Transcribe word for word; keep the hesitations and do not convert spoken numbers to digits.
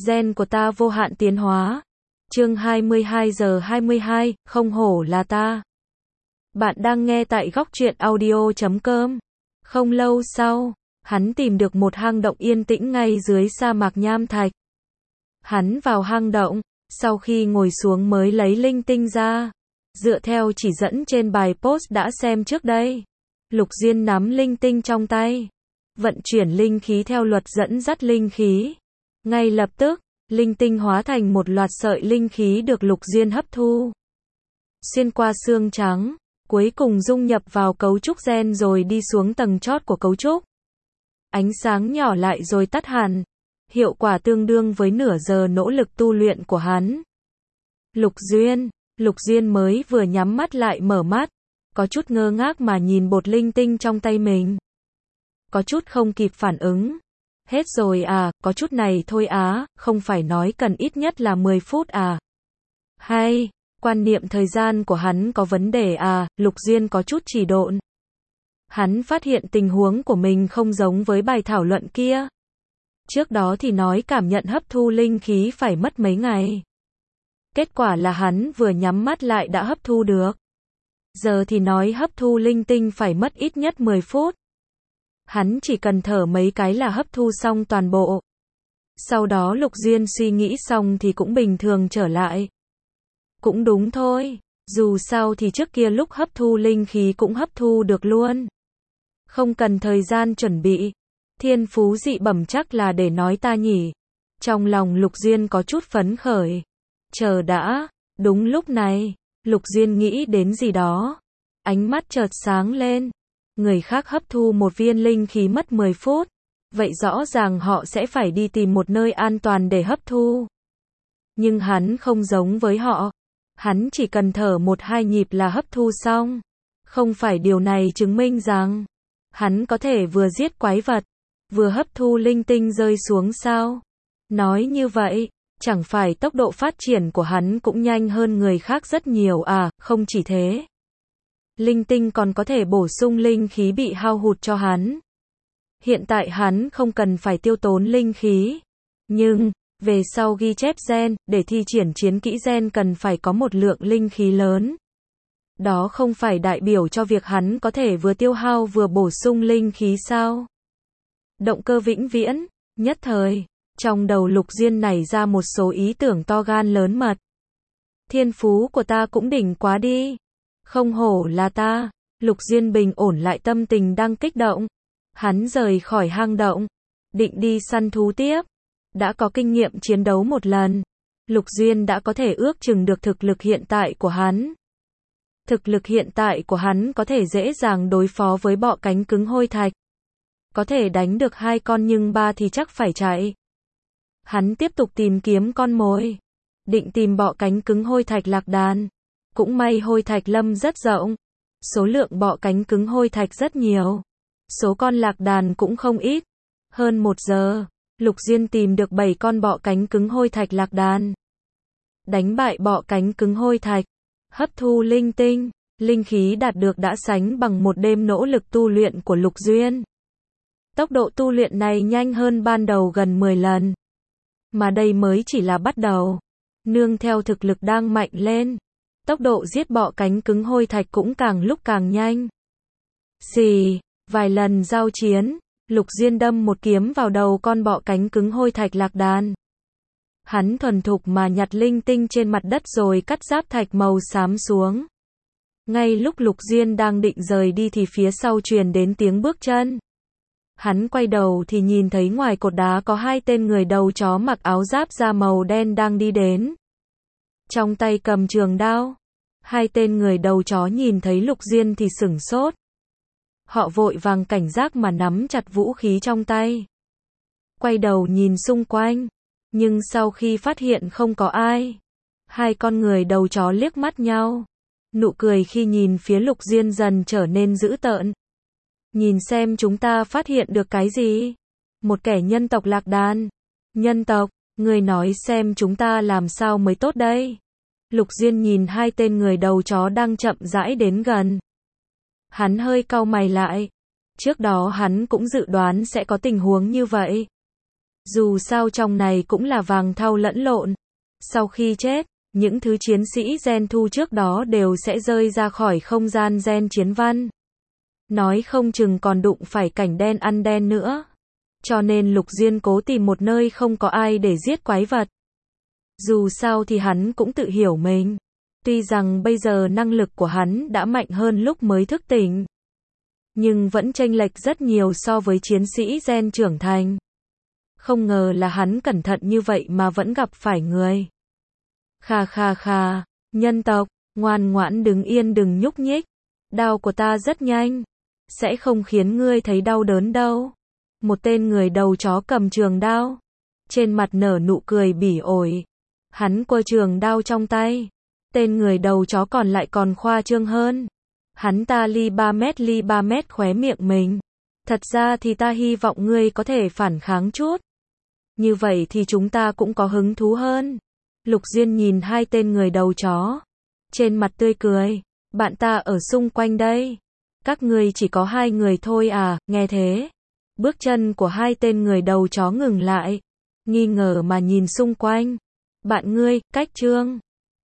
Gen của ta vô hạn tiến hóa. Chương hai mươi hai giờ hai mươi hai, không hổ là ta. Bạn đang nghe tại góc truyện audio chấm com. Không lâu sau, hắn tìm được một hang động yên tĩnh ngay dưới sa mạc nham thạch. Hắn vào hang động, sau khi ngồi xuống mới lấy linh tinh ra. Dựa theo chỉ dẫn trên bài post đã xem trước đây, Lục Diên nắm linh tinh trong tay, vận chuyển linh khí theo luật dẫn dắt linh khí. Ngay lập tức, linh tinh hóa thành một loạt sợi linh khí được Lục Diên hấp thu. Xuyên qua xương trắng, cuối cùng dung nhập vào cấu trúc gen rồi đi xuống tầng chót của cấu trúc. Ánh sáng nhỏ lại rồi tắt hẳn. Hiệu quả tương đương với nửa giờ nỗ lực tu luyện của hắn. Lục Duyên, Lục Duyên mới vừa nhắm mắt lại mở mắt, có chút ngơ ngác mà nhìn bột linh tinh trong tay mình. Có chút không kịp phản ứng. Hết rồi à, có chút này thôi á, không phải nói cần ít nhất là mười phút à. Hay, quan niệm thời gian của hắn có vấn đề à, Lục Duyên có chút chỉ độn. Hắn phát hiện tình huống của mình không giống với bài thảo luận kia. Trước đó thì nói cảm nhận hấp thu linh khí phải mất mấy ngày. Kết quả là hắn vừa nhắm mắt lại đã hấp thu được. Giờ thì nói hấp thu linh tinh phải mất ít nhất mười phút. Hắn chỉ cần thở mấy cái là hấp thu xong toàn bộ. Sau đó Lục Duyên suy nghĩ xong thì cũng bình thường trở lại. Cũng đúng thôi, dù sao thì trước kia lúc hấp thu linh khí cũng hấp thu được luôn. Không cần thời gian chuẩn bị. Thiên phú dị bẩm chắc là để nói ta nhỉ. Trong lòng Lục Duyên có chút phấn khởi. Chờ đã, đúng lúc này, Lục Duyên nghĩ đến gì đó. Ánh mắt chợt sáng lên. Người khác hấp thu một viên linh khí mất mười phút. Vậy rõ ràng họ sẽ phải đi tìm một nơi an toàn để hấp thu. Nhưng hắn không giống với họ. Hắn chỉ cần thở một hai nhịp là hấp thu xong. Không phải điều này chứng minh rằng hắn có thể vừa giết quái vật, vừa hấp thu linh tinh rơi xuống sao? Nói như vậy, chẳng phải tốc độ phát triển của hắn cũng nhanh hơn người khác rất nhiều à, không chỉ thế. Linh tinh còn có thể bổ sung linh khí bị hao hụt cho hắn. Hiện tại hắn không cần phải tiêu tốn linh khí. Nhưng, về sau ghi chép gen, để thi triển chiến kỹ gen cần phải có một lượng linh khí lớn. Đó không phải đại biểu cho việc hắn có thể vừa tiêu hao vừa bổ sung linh khí sao? Động cơ vĩnh viễn, nhất thời, trong đầu Lục Diên nảy ra một số ý tưởng to gan lớn mật. Thiên phú của ta cũng đỉnh quá đi. Không hổ là ta. Lục Diên bình ổn lại tâm tình đang kích động. Hắn rời khỏi hang động, định đi săn thú tiếp. Đã có kinh nghiệm chiến đấu một lần, Lục Diên đã có thể ước chừng được thực lực hiện tại của hắn. Thực lực hiện tại của hắn có thể dễ dàng đối phó với bọ cánh cứng hôi thạch. Có thể đánh được hai con nhưng ba thì chắc phải chạy. Hắn tiếp tục tìm kiếm con mồi. Định tìm bọ cánh cứng hôi thạch lạc đàn. Cũng may hôi thạch lâm rất rộng. Số lượng bọ cánh cứng hôi thạch rất nhiều. Số con lạc đàn cũng không ít. Hơn một giờ, Lục Diên tìm được bảy con bọ cánh cứng hôi thạch lạc đàn. Đánh bại bọ cánh cứng hôi thạch. Hấp thu linh tinh, linh khí đạt được đã sánh bằng một đêm nỗ lực tu luyện của Lục Duyên. Tốc độ tu luyện này nhanh hơn ban đầu gần mười lần. Mà đây mới chỉ là bắt đầu. Nương theo thực lực đang mạnh lên, tốc độ giết bọ cánh cứng hôi thạch cũng càng lúc càng nhanh. Xì, vài lần giao chiến, Lục Diên đâm một kiếm vào đầu con bọ cánh cứng hôi thạch lạc đàn. Hắn thuần thục mà nhặt linh tinh trên mặt đất rồi cắt giáp thạch màu xám xuống. Ngay lúc Lục Diên đang định rời đi thì phía sau truyền đến tiếng bước chân. Hắn quay đầu thì nhìn thấy ngoài cột đá có hai tên người đầu chó mặc áo giáp da màu đen đang đi đến. Trong tay cầm trường đao. Hai tên người đầu chó nhìn thấy Lục Diên thì sửng sốt. Họ vội vàng cảnh giác mà nắm chặt vũ khí trong tay. Quay đầu nhìn xung quanh. Nhưng sau khi phát hiện không có ai, hai con người đầu chó liếc mắt nhau. Nụ cười khi nhìn phía Lục Diên dần trở nên dữ tợn. Nhìn xem chúng ta phát hiện được cái gì? Một kẻ nhân tộc lạc đàn. Nhân tộc, người nói xem chúng ta làm sao mới tốt đây? Lục Diên nhìn hai tên người đầu chó đang chậm rãi đến gần. Hắn hơi cau mày lại. Trước đó hắn cũng dự đoán sẽ có tình huống như vậy. Dù sao trong này cũng là vàng thau lẫn lộn. Sau khi chết, những thứ chiến sĩ gen thu trước đó đều sẽ rơi ra khỏi không gian gen chiến văn. Nói không chừng còn đụng phải cảnh đen ăn đen nữa. Cho nên Lục Diên cố tìm một nơi không có ai để giết quái vật. Dù sao thì hắn cũng tự hiểu mình. Tuy rằng bây giờ năng lực của hắn đã mạnh hơn lúc mới thức tỉnh, nhưng vẫn chênh lệch rất nhiều so với chiến sĩ gen trưởng thành. Không ngờ là hắn cẩn thận như vậy mà vẫn gặp phải người. Kha kha kha, nhân tộc, ngoan ngoãn đứng yên đừng nhúc nhích. Đao của ta rất nhanh, sẽ không khiến ngươi thấy đau đớn đâu. Một tên người đầu chó cầm trường đao, trên mặt nở nụ cười bỉ ổi. Hắn quơ trường đao trong tay. Tên người đầu chó còn lại còn khoa trương hơn. Hắn ta ly ba mét ly ba mét khóe miệng mình. Thật ra thì ta hy vọng ngươi có thể phản kháng chút. Như vậy thì chúng ta cũng có hứng thú hơn. Lục Diên nhìn hai tên người đầu chó, trên mặt tươi cười. Bạn ta ở xung quanh đây. Các ngươi chỉ có hai người thôi à, nghe thế. Bước chân của hai tên người đầu chó ngừng lại. Nghi ngờ mà nhìn xung quanh. Bạn ngươi, cách trương.